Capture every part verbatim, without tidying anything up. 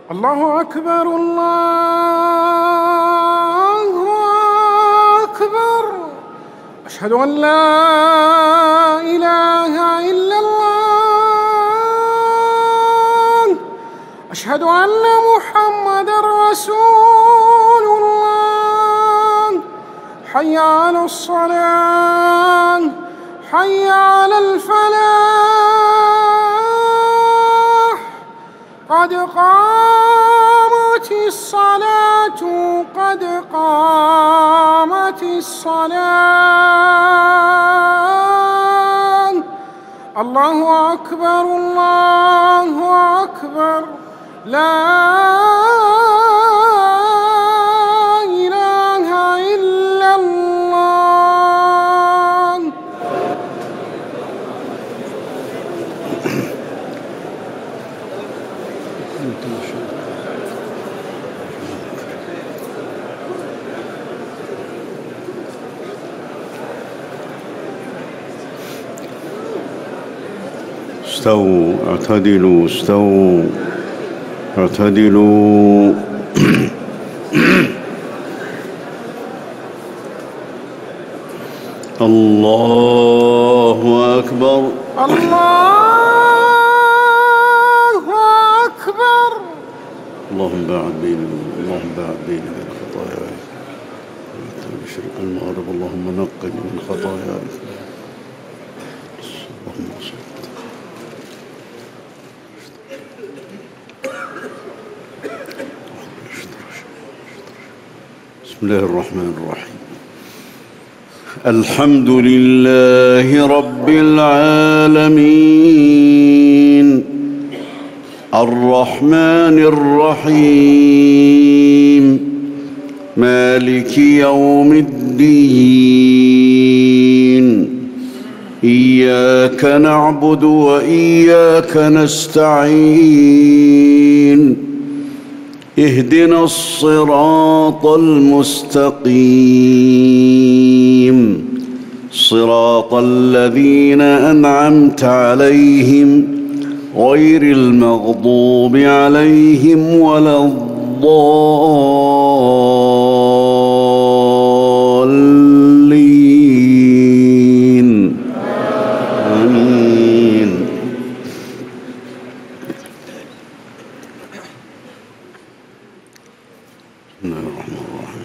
الله أكبر الله أكبر. أشهد أن لا إله إلا الله. أشهد أن محمدًا رسول الله. حي على الصلاة حي على الفلاح. قد قامت الصلاة قد قامت الصلاة. الله أكبر الله أكبر. لا إله إلا الله. استووا اعتدلوا استووا اعتدلوا. الله أكبر الله أكبر. اللهم باعد بيننا اللهم باعد بيننا وبين خطاياي المشرق المغرب. اللهم نقني من خطاياي. اللهم صل. بسم الله الرحمن الرحيم. الحمد لله رب العالمين الرحمن الرحيم مالك يوم الدين. إياك نعبد وإياك نستعين. اهدنا الصراط المستقيم صراط الذين أنعمت عليهم غير المغضوب عليهم ولا الضالين. آمين. بسم الله الرحمن الرحيم.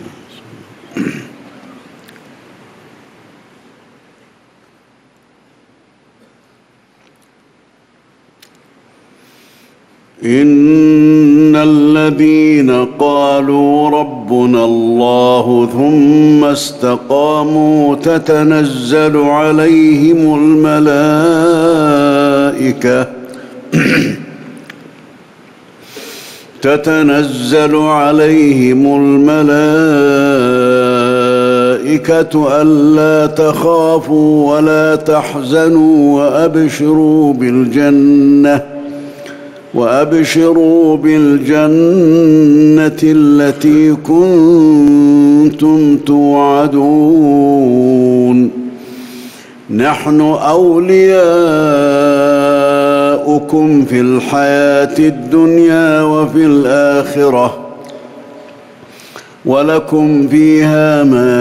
إن الذين قالوا ربنا الله ثم استقاموا تتنزل عليهم الملائكة تتنزل عليهم الملائكة ألا تخافوا ولا تحزنوا وأبشروا بالجنة وأبشروا بالجنة التي كنتم توعدون. نحن أولياؤكم في الحياة الدنيا وفي الآخرة ولكم فيها ما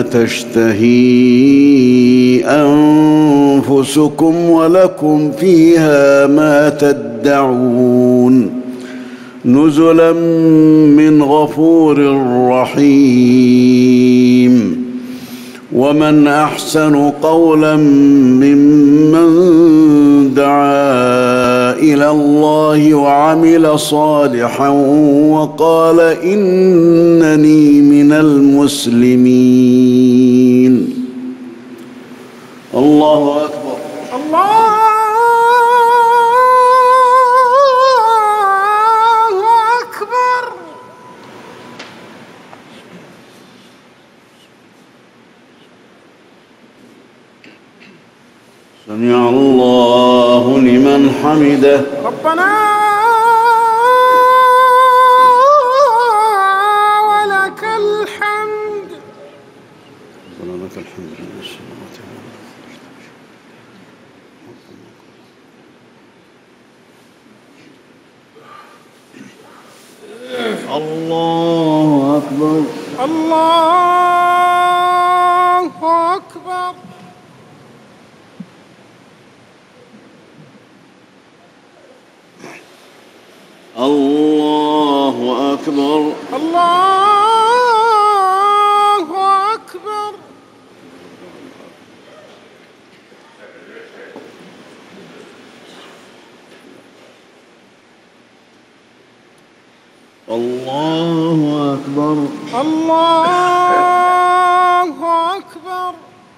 تشتهي أنفسكم ولكم فيها ما تدعون. نزلا من غفور رحيم. ومن أحسن قولا ممن دعا إلى الله وعمل صالحا وقال إنني من المسلمين. الله أكبر. الله أكبر. سمع الله لمن حمده. ربنا ولك الحمد. ربنا لك الحمد لله السماوات والأرض. الله أكبر. الله أكبر. الله أكبر. الله أكبر. الله أكبر. الله أكبر.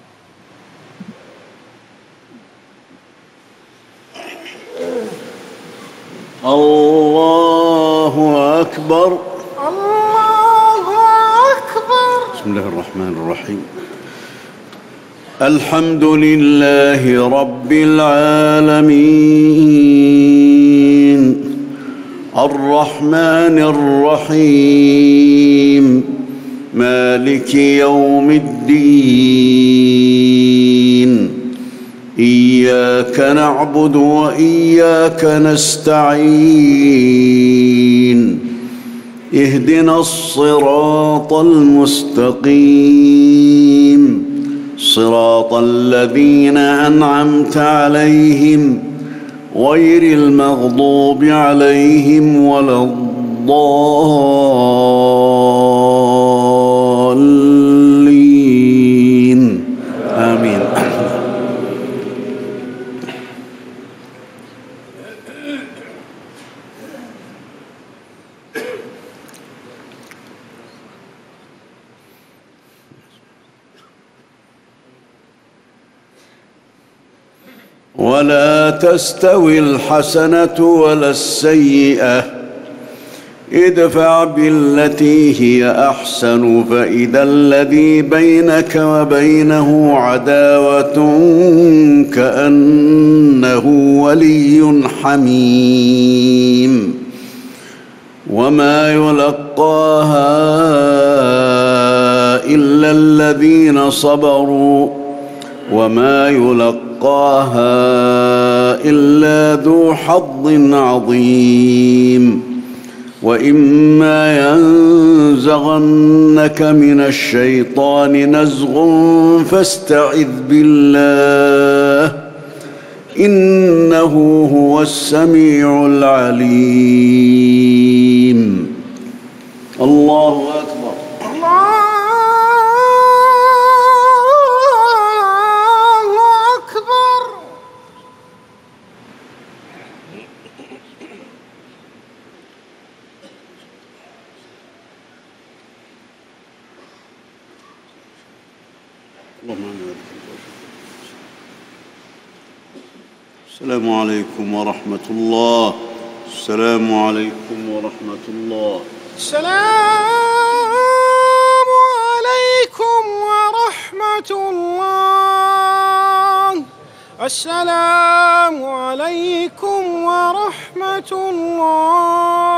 الله أكبر. الله أكبر. بسم الله الرحمن الرحيم. الحمد لله رب العالمين الرحمن الرحيم مالك يوم الدين إياك نعبد وإياك نستعين اهدنا الصراط المستقيم صراط الذين أنعمت عليهم غير المغضوب عليهم ولا الضالين آمين. ولا تستوي الحسنة ولا السيئة ادفع بالتي هي أحسن فإذا الذي بينك وبينه عداوة كأنه ولي حميم وما يلقاها إلا الذين صبروا وما يلقاها إلا ذو حظ عظيم وإما ينزغنك من الشيطان نزغ فاستعذ بالله إنه هو السميع العليم. الله أكبر. السلام عليكم ورحمة الله. السلام عليكم ورحمة الله. السلام عليكم ورحمة الله. السلام عليكم ورحمة الله.